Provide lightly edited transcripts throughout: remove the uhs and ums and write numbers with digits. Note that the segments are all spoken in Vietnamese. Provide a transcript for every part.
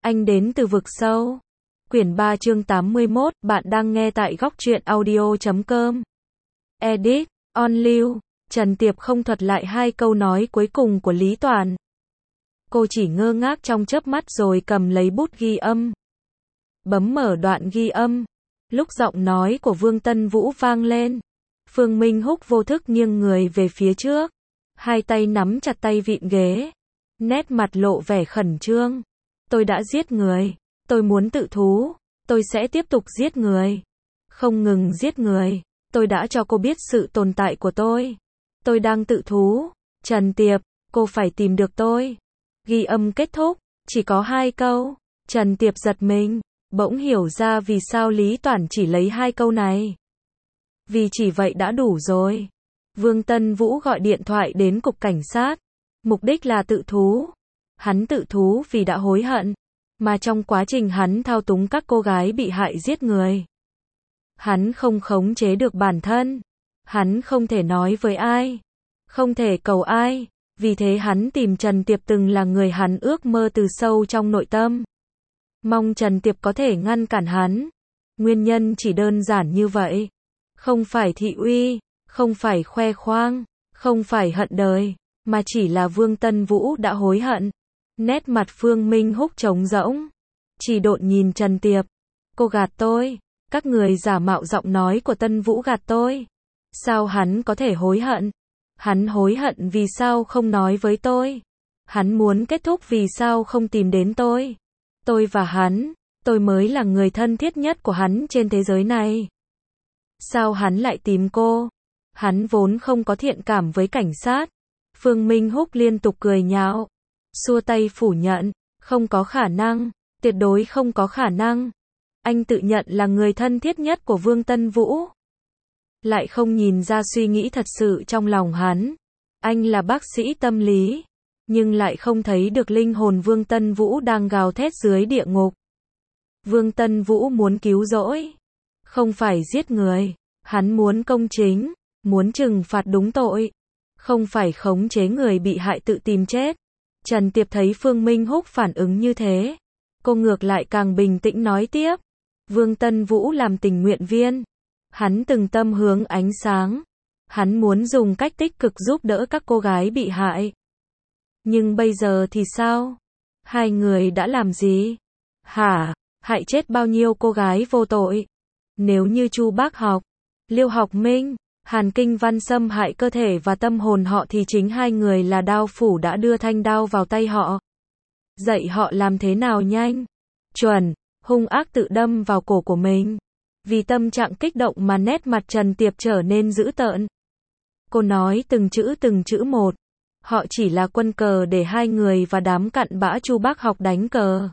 Anh đến từ vực sâu. Quyển 3 chương 81, bạn đang nghe tại góc truyện audio.com. Edit, on lưu, Trần Tiệp không thuật lại hai câu nói cuối cùng của Lý Toàn. Cô chỉ ngơ ngác trong chớp mắt rồi cầm lấy bút ghi âm. Bấm mở đoạn ghi âm. Lúc giọng nói của Vương Tân Vũ vang lên, Phương Minh Húc vô thức nghiêng người về phía trước, hai tay nắm chặt tay vịn ghế, nét mặt lộ vẻ khẩn trương. Tôi đã giết người, tôi muốn tự thú, tôi sẽ tiếp tục giết người, không ngừng giết người, tôi đã cho cô biết sự tồn tại của tôi đang tự thú. Trần Tiệp, cô phải tìm được tôi. Ghi âm kết thúc, chỉ có 2 câu. Trần Tiệp giật mình, bỗng hiểu ra vì sao Lý Toản chỉ lấy 2 câu này. Vì chỉ vậy đã đủ rồi. Vương Tân Vũ gọi điện thoại đến cục cảnh sát, mục đích là tự thú. Hắn tự thú vì đã hối hận, mà trong quá trình hắn thao túng các cô gái bị hại giết người. Hắn không khống chế được bản thân, hắn không thể nói với ai, không thể cầu ai, vì thế hắn tìm Trần Tiệp từng là người hắn ước mơ từ sâu trong nội tâm. Mong Trần Tiệp có thể ngăn cản hắn. Nguyên nhân chỉ đơn giản như vậy. Không phải thị uy, không phải khoe khoang, không phải hận đời, mà chỉ là Vương Tân Vũ đã hối hận. Nét mặt Phương Minh Húc trống rỗng, chỉ độn nhìn Trần Tiệp. Cô gạt tôi, các người giả mạo giọng nói của Tân Vũ gạt tôi. Sao hắn có thể hối hận? Hắn hối hận vì sao không nói với tôi? Hắn muốn kết thúc vì sao không tìm đến tôi? Tôi và hắn, tôi mới là người thân thiết nhất của hắn trên thế giới này. Sao hắn lại tìm cô? Hắn vốn không có thiện cảm với cảnh sát. Phương Minh Húc liên tục cười nhạo, xua tay phủ nhận, không có khả năng, tuyệt đối không có khả năng. Anh tự nhận là người thân thiết nhất của Vương Tân Vũ, lại không nhìn ra suy nghĩ thật sự trong lòng hắn. Anh là bác sĩ tâm lý, nhưng lại không thấy được linh hồn Vương Tân Vũ đang gào thét dưới địa ngục. Vương Tân Vũ muốn cứu rỗi, không phải giết người. Hắn muốn công chính, muốn trừng phạt đúng tội, không phải khống chế người bị hại tự tìm chết. Trần Tiệp thấy Phương Minh Húc phản ứng như thế, cô ngược lại càng bình tĩnh nói tiếp. Vương Tân Vũ làm tình nguyện viên, hắn từng tâm hướng ánh sáng, hắn muốn dùng cách tích cực giúp đỡ các cô gái bị hại. Nhưng bây giờ thì sao? Hai người đã làm gì? Hả? Hại chết bao nhiêu cô gái vô tội? Nếu như Chu Bác Học, Liêu Học Minh, Hàn Kinh Văn xâm hại cơ thể và tâm hồn họ thì chính hai người là đao phủ đã đưa thanh đao vào tay họ. Dạy họ làm thế nào nhanh, chuẩn, hung ác tự đâm vào cổ của mình. Vì tâm trạng kích động mà nét mặt Trần Tiệp trở nên dữ tợn. Cô nói từng chữ một. Họ chỉ là quân cờ để hai người và đám cặn bã Chu Bác Học đánh cờ.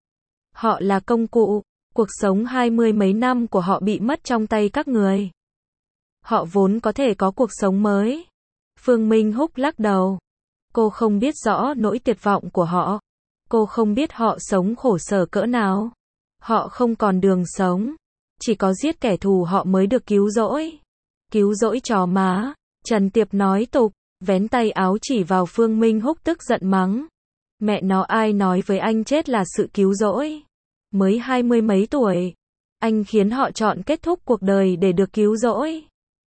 Họ là công cụ, cuộc sống 20 mấy năm của họ bị mất trong tay các người. Họ vốn có thể có cuộc sống mới. Phương Minh Húc lắc đầu. Cô không biết rõ nỗi tuyệt vọng của họ. Cô không biết họ sống khổ sở cỡ nào. Họ không còn đường sống. Chỉ có giết kẻ thù họ mới được cứu rỗi. Cứu rỗi chó má. Trần Tiệp nói tục, vén tay áo chỉ vào Phương Minh Húc tức giận mắng. Mẹ nó, ai nói với anh chết là sự cứu rỗi? Mới 20 mấy tuổi. Anh khiến họ chọn kết thúc cuộc đời để được cứu rỗi.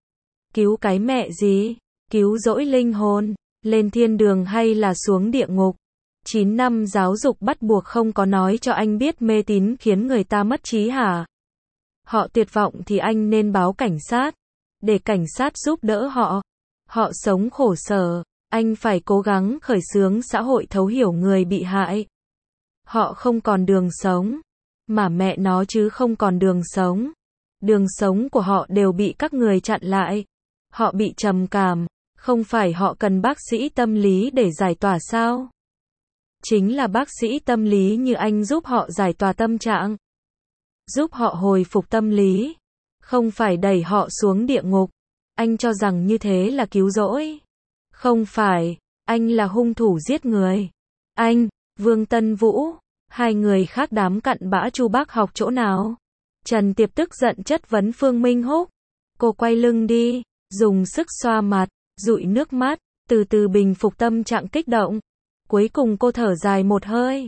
Cứu cái mẹ gì? Cứu rỗi linh hồn, lên thiên đường hay là xuống địa ngục? 9 năm giáo dục bắt buộc không có nói cho anh biết mê tín khiến người ta mất trí hả? Họ tuyệt vọng thì anh nên báo cảnh sát, để cảnh sát giúp đỡ họ. Họ sống khổ sở, anh phải cố gắng khởi xướng xã hội thấu hiểu người bị hại. Họ không còn đường sống, mà mẹ nó chứ không còn đường sống. Đường sống của họ đều bị các người chặn lại. Họ bị trầm cảm, không phải họ cần bác sĩ tâm lý để giải tỏa sao? Chính là bác sĩ tâm lý như anh giúp họ giải tỏa tâm trạng, giúp họ hồi phục tâm lý, không phải đẩy họ xuống địa ngục. Anh cho rằng như thế là cứu rỗi. Không phải, anh là hung thủ giết người. Anh, Vương Tân Vũ, hai người khác đám cặn bã Chu Bác Học chỗ nào? Trần Tiệp tức giận chất vấn Phương Minh Húc. Cô quay lưng đi, dùng sức xoa mặt, dụi nước mắt, từ từ bình phục tâm trạng kích động. Cuối cùng cô thở dài một hơi.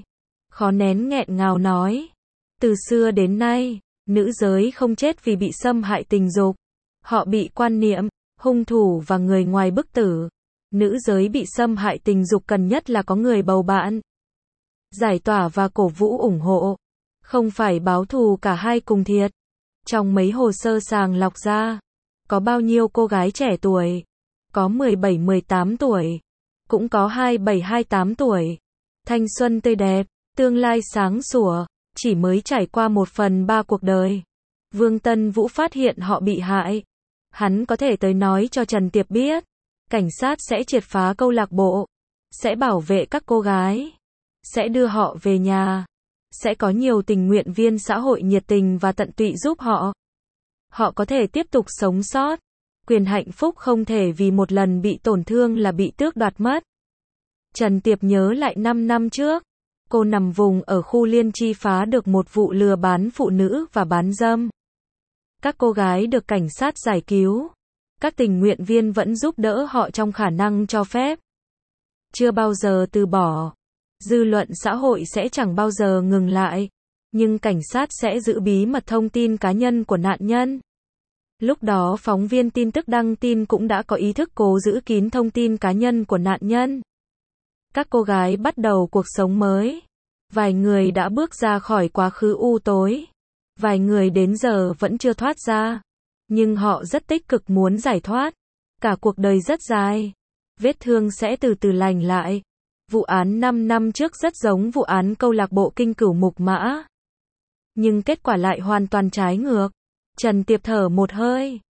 khó nén nghẹn ngào nói. Từ xưa đến nay, nữ giới không chết vì bị xâm hại tình dục. Họ bị quan niệm, hung thủ và người ngoài bức tử. Nữ giới bị xâm hại tình dục cần nhất là có người bầu bạn. Giải tỏa và cổ vũ ủng hộ. Không phải báo thù cả hai cùng thiệt. Trong mấy hồ sơ sàng lọc ra, có bao nhiêu cô gái trẻ tuổi? Có 17-18 tuổi. Cũng có 27-28 tuổi. Thanh xuân tươi đẹp, tương lai sáng sủa, chỉ mới trải qua 1/3 cuộc đời. Vương Tân Vũ phát hiện họ bị hại. Hắn có thể tới nói cho Trần Tiệp biết. Cảnh sát sẽ triệt phá câu lạc bộ. Sẽ bảo vệ các cô gái. Sẽ đưa họ về nhà. Sẽ có nhiều tình nguyện viên xã hội nhiệt tình và tận tụy giúp họ. Họ có thể tiếp tục sống sót. Quyền hạnh phúc không thể vì một lần bị tổn thương là bị tước đoạt mất. Trần Tiệp nhớ lại 5 năm trước. Cô nằm vùng ở khu Liên Chi phá được một vụ lừa bán phụ nữ và bán dâm. Các cô gái được cảnh sát giải cứu. Các tình nguyện viên vẫn giúp đỡ họ trong khả năng cho phép. Chưa bao giờ từ bỏ. Dư luận xã hội sẽ chẳng bao giờ ngừng lại. Nhưng cảnh sát sẽ giữ bí mật thông tin cá nhân của nạn nhân. Lúc đó phóng viên tin tức đăng tin cũng đã có ý thức cố giữ kín thông tin cá nhân của nạn nhân. Các cô gái bắt đầu cuộc sống mới. Vài người đã bước ra khỏi quá khứ u tối. Vài người đến giờ vẫn chưa thoát ra. Nhưng họ rất tích cực muốn giải thoát. Cả cuộc đời rất dài. Vết thương sẽ từ từ lành lại. Vụ án 5 năm trước rất giống vụ án câu lạc bộ Kinh Cửu Mục Mã. Nhưng kết quả lại hoàn toàn trái ngược. Trần Tiệp thở một hơi.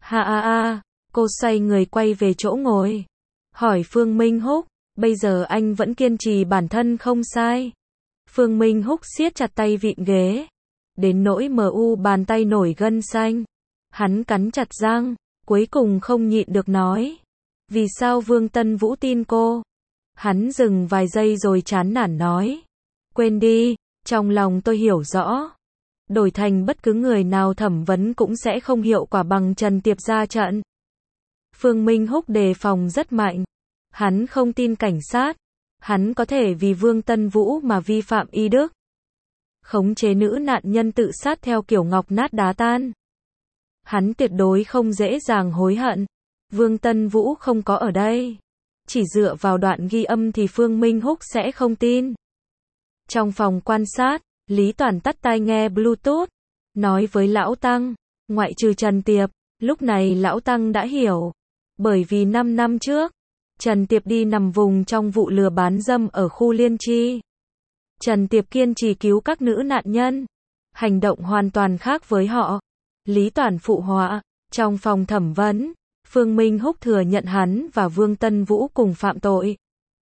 Cô xoay người quay về chỗ ngồi. Hỏi Phương Minh Húc, bây giờ anh vẫn kiên trì bản thân không sai. Phương Minh Húc siết chặt tay vịn ghế. Đến nỗi bàn tay nổi gân xanh. Hắn cắn chặt răng, cuối cùng không nhịn được nói. Vì sao Vương Tân Vũ tin cô? Hắn dừng vài giây rồi chán nản nói. Quên đi, trong lòng tôi hiểu rõ. Đổi thành bất cứ người nào thẩm vấn cũng sẽ không hiệu quả bằng Trần Tiệp ra trận. Phương Minh Húc đề phòng rất mạnh. Hắn không tin cảnh sát. Hắn có thể vì Vương Tân Vũ mà vi phạm y đức. Khống chế nữ nạn nhân tự sát theo kiểu ngọc nát đá tan. Hắn tuyệt đối không dễ dàng hối hận. Vương Tân Vũ không có ở đây. Chỉ dựa vào đoạn ghi âm thì Phương Minh Húc sẽ không tin. Trong phòng quan sát, Lý Toàn tắt tai nghe Bluetooth. Nói với Lão Tăng, ngoại trừ Trần Tiệp, lúc này Lão Tăng đã hiểu. Bởi vì 5 năm trước, Trần Tiệp đi nằm vùng trong vụ lừa bán dâm ở khu Liên Chi. Trần Tiệp kiên trì cứu các nữ nạn nhân. Hành động hoàn toàn khác với họ. Lý Toàn phụ họa. Trong phòng thẩm vấn, Phương Minh Húc thừa nhận hắn và Vương Tân Vũ cùng phạm tội.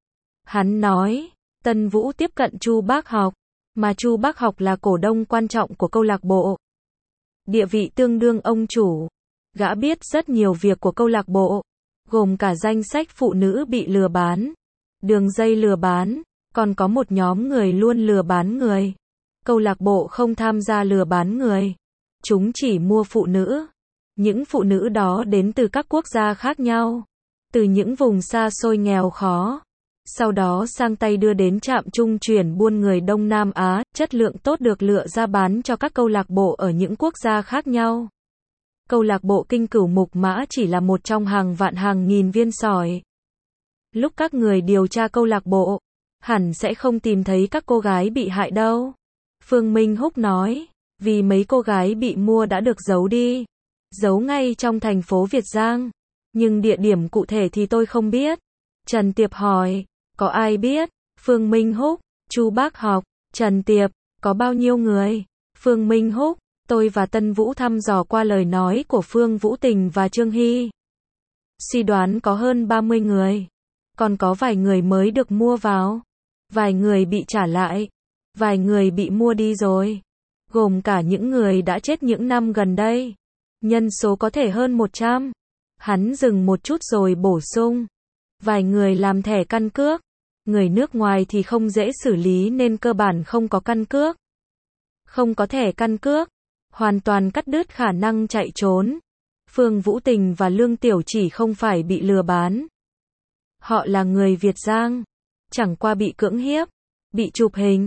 Hắn nói, Tân Vũ tiếp cận Chu Bác Học, mà Chu Bác Học là cổ đông quan trọng của câu lạc bộ. Địa vị tương đương ông chủ. Gã biết rất nhiều việc của câu lạc bộ, gồm cả danh sách phụ nữ bị lừa bán, đường dây lừa bán, còn có một nhóm người luôn lừa bán người. Câu lạc bộ không tham gia lừa bán người. Chúng chỉ mua phụ nữ. Những phụ nữ đó đến từ các quốc gia khác nhau. Từ những vùng xa xôi nghèo khó. Sau đó sang tay đưa đến trạm trung chuyển buôn người Đông Nam Á, chất lượng tốt được lựa ra bán cho các câu lạc bộ ở những quốc gia khác nhau. Câu lạc bộ Kinh Cửu Mục Mã chỉ là một trong hàng vạn hàng nghìn viên sỏi. Lúc các người điều tra câu lạc bộ, hẳn sẽ không tìm thấy các cô gái bị hại đâu. Phương Minh Húc nói, vì mấy cô gái bị mua đã được giấu đi. Giấu ngay trong thành phố Việt Giang. Nhưng địa điểm cụ thể thì tôi không biết. Trần Tiệp hỏi, có ai biết? Phương Minh Húc, Chu Bác Học, Trần Tiệp, có bao nhiêu người? Phương Minh Húc, tôi và Tân Vũ thăm dò qua lời nói của Phương Vũ Tình và Trương Hy. Suy đoán có hơn 30 người. Còn có vài người mới được mua vào. Vài người bị trả lại. Vài người bị mua đi rồi. Gồm cả những người đã chết những năm gần đây. Nhân số có thể hơn 100. Hắn dừng một chút rồi bổ sung. Vài người làm thẻ căn cước. Người nước ngoài thì không dễ xử lý nên cơ bản không có căn cước. Không có thẻ căn cước. Hoàn toàn cắt đứt khả năng chạy trốn. Phương Vũ Tình và Lương Tiểu Chỉ không phải bị lừa bán. Họ là người Việt Giang. Chẳng qua bị cưỡng hiếp. Bị chụp hình.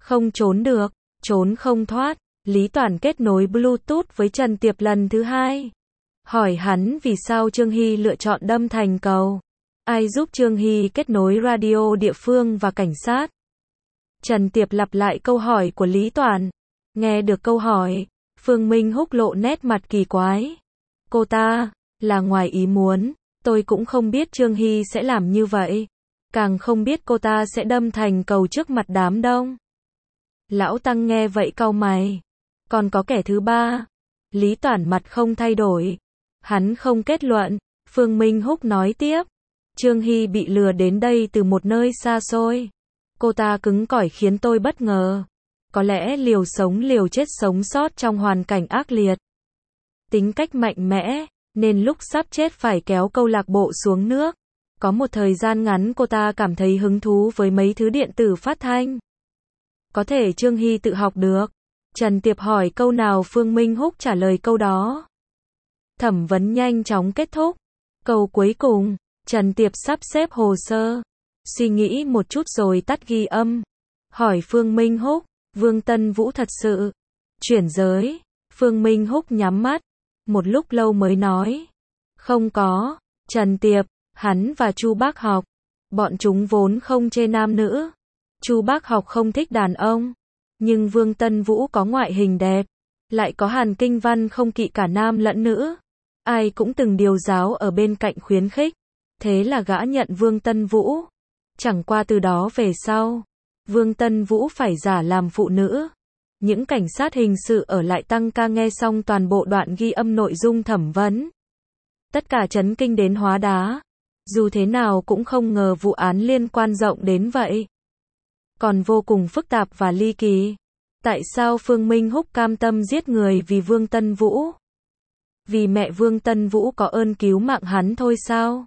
Không trốn được, trốn không thoát. Lý Toản kết nối Bluetooth với Trần Tiệp lần thứ hai. Hỏi hắn vì sao Trương Hy lựa chọn đâm thành cầu. Ai giúp Trương Hy kết nối radio địa phương và cảnh sát? Trần Tiệp lặp lại câu hỏi của Lý Toản. Nghe được câu hỏi, Phương Minh Húc lộ nét mặt kỳ quái. Cô ta, là ngoài ý muốn, tôi cũng không biết Trương Hy sẽ làm như vậy. Càng không biết cô ta sẽ đâm thành cầu trước mặt đám đông. Lão Tăng nghe vậy cau mày. Còn có kẻ thứ ba. Lý Toản mặt không thay đổi. Hắn không kết luận. Phương Minh Húc nói tiếp. Trương Hy bị lừa đến đây từ một nơi xa xôi. Cô ta cứng cỏi khiến tôi bất ngờ. Có lẽ liều sống liều chết sống sót trong hoàn cảnh ác liệt. Tính cách mạnh mẽ, nên lúc sắp chết phải kéo câu lạc bộ xuống nước. Có một thời gian ngắn cô ta cảm thấy hứng thú với mấy thứ điện tử phát thanh. Có thể Trương Hy tự học được. Trần Tiệp hỏi câu nào Phương Minh Húc trả lời câu đó. Thẩm vấn nhanh chóng kết thúc. Câu cuối cùng, Trần Tiệp sắp xếp hồ sơ. Suy nghĩ một chút rồi tắt ghi âm. Hỏi Phương Minh Húc, Vương Tân Vũ thật sự chuyển giới. Phương Minh Húc nhắm mắt. Một lúc lâu mới nói. Không có. Trần Tiệp, hắn và Chu Bác Học. Bọn chúng vốn không chê nam nữ. Chu Bác Học không thích đàn ông. Nhưng Vương Tân Vũ có ngoại hình đẹp. Lại có Hàn Kinh Văn không kỵ cả nam lẫn nữ. Ai cũng từng điều giáo ở bên cạnh khuyến khích. Thế là gã nhận Vương Tân Vũ. Chẳng qua từ đó về sau, Vương Tân Vũ phải giả làm phụ nữ. Những cảnh sát hình sự ở lại tăng ca nghe xong toàn bộ đoạn ghi âm nội dung thẩm vấn. Tất cả chấn kinh đến hóa đá. Dù thế nào cũng không ngờ vụ án liên quan rộng đến vậy. Còn vô cùng phức tạp và ly kỳ. Tại sao Phương Minh Húc cam tâm giết người vì Vương Tân Vũ? Vì mẹ Vương Tân Vũ có ơn cứu mạng hắn thôi sao?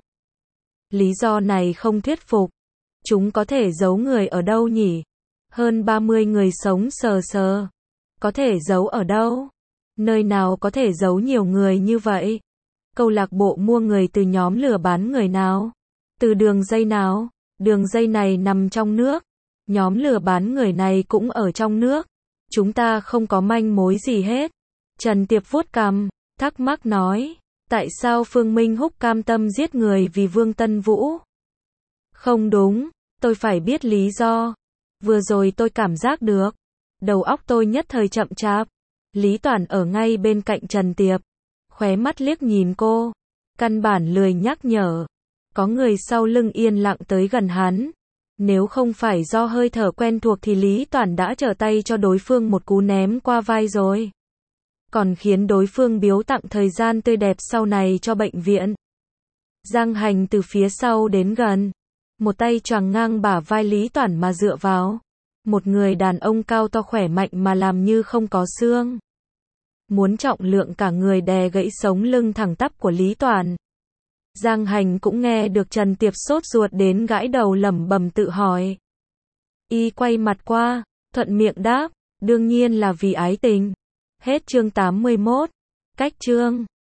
Lý do này không thuyết phục. Chúng có thể giấu người ở đâu nhỉ? Hơn 30 người sống sờ sờ. Có thể giấu ở đâu? Nơi nào có thể giấu nhiều người như vậy? Câu lạc bộ mua người từ nhóm lừa bán người nào? Từ đường dây nào? Đường dây này nằm trong nước. Nhóm lừa bán người này cũng ở trong nước. Chúng ta không có manh mối gì hết. Trần Tiệp vuốt cằm, thắc mắc nói. Tại sao Phương Minh Húc cam tâm giết người vì Vương Tân Vũ? Không đúng, tôi phải biết lý do. Vừa rồi tôi cảm giác được. Đầu óc tôi nhất thời chậm chạp. Lý Toản ở ngay bên cạnh Trần Tiệp. Khóe mắt liếc nhìn cô. Căn bản lười nhắc nhở. Có người sau lưng yên lặng tới gần hắn. Nếu không phải do hơi thở quen thuộc thì Lý Toản đã trở tay cho đối phương một cú ném qua vai rồi. Còn khiến đối phương biếu tặng thời gian tươi đẹp sau này cho bệnh viện. Giang Hành từ phía sau đến gần. Một tay choàng ngang bả vai Lý Toản mà dựa vào. Một người đàn ông cao to khỏe mạnh mà làm như không có xương. Muốn trọng lượng cả người đè gãy sống lưng thẳng tắp của Lý Toản. Giang Hành cũng nghe được Trần Tiệp sốt ruột đến gãi đầu lẩm bẩm tự hỏi. Y quay mặt qua, thuận miệng đáp, đương nhiên là vì ái tình. Hết chương 81. Cách chương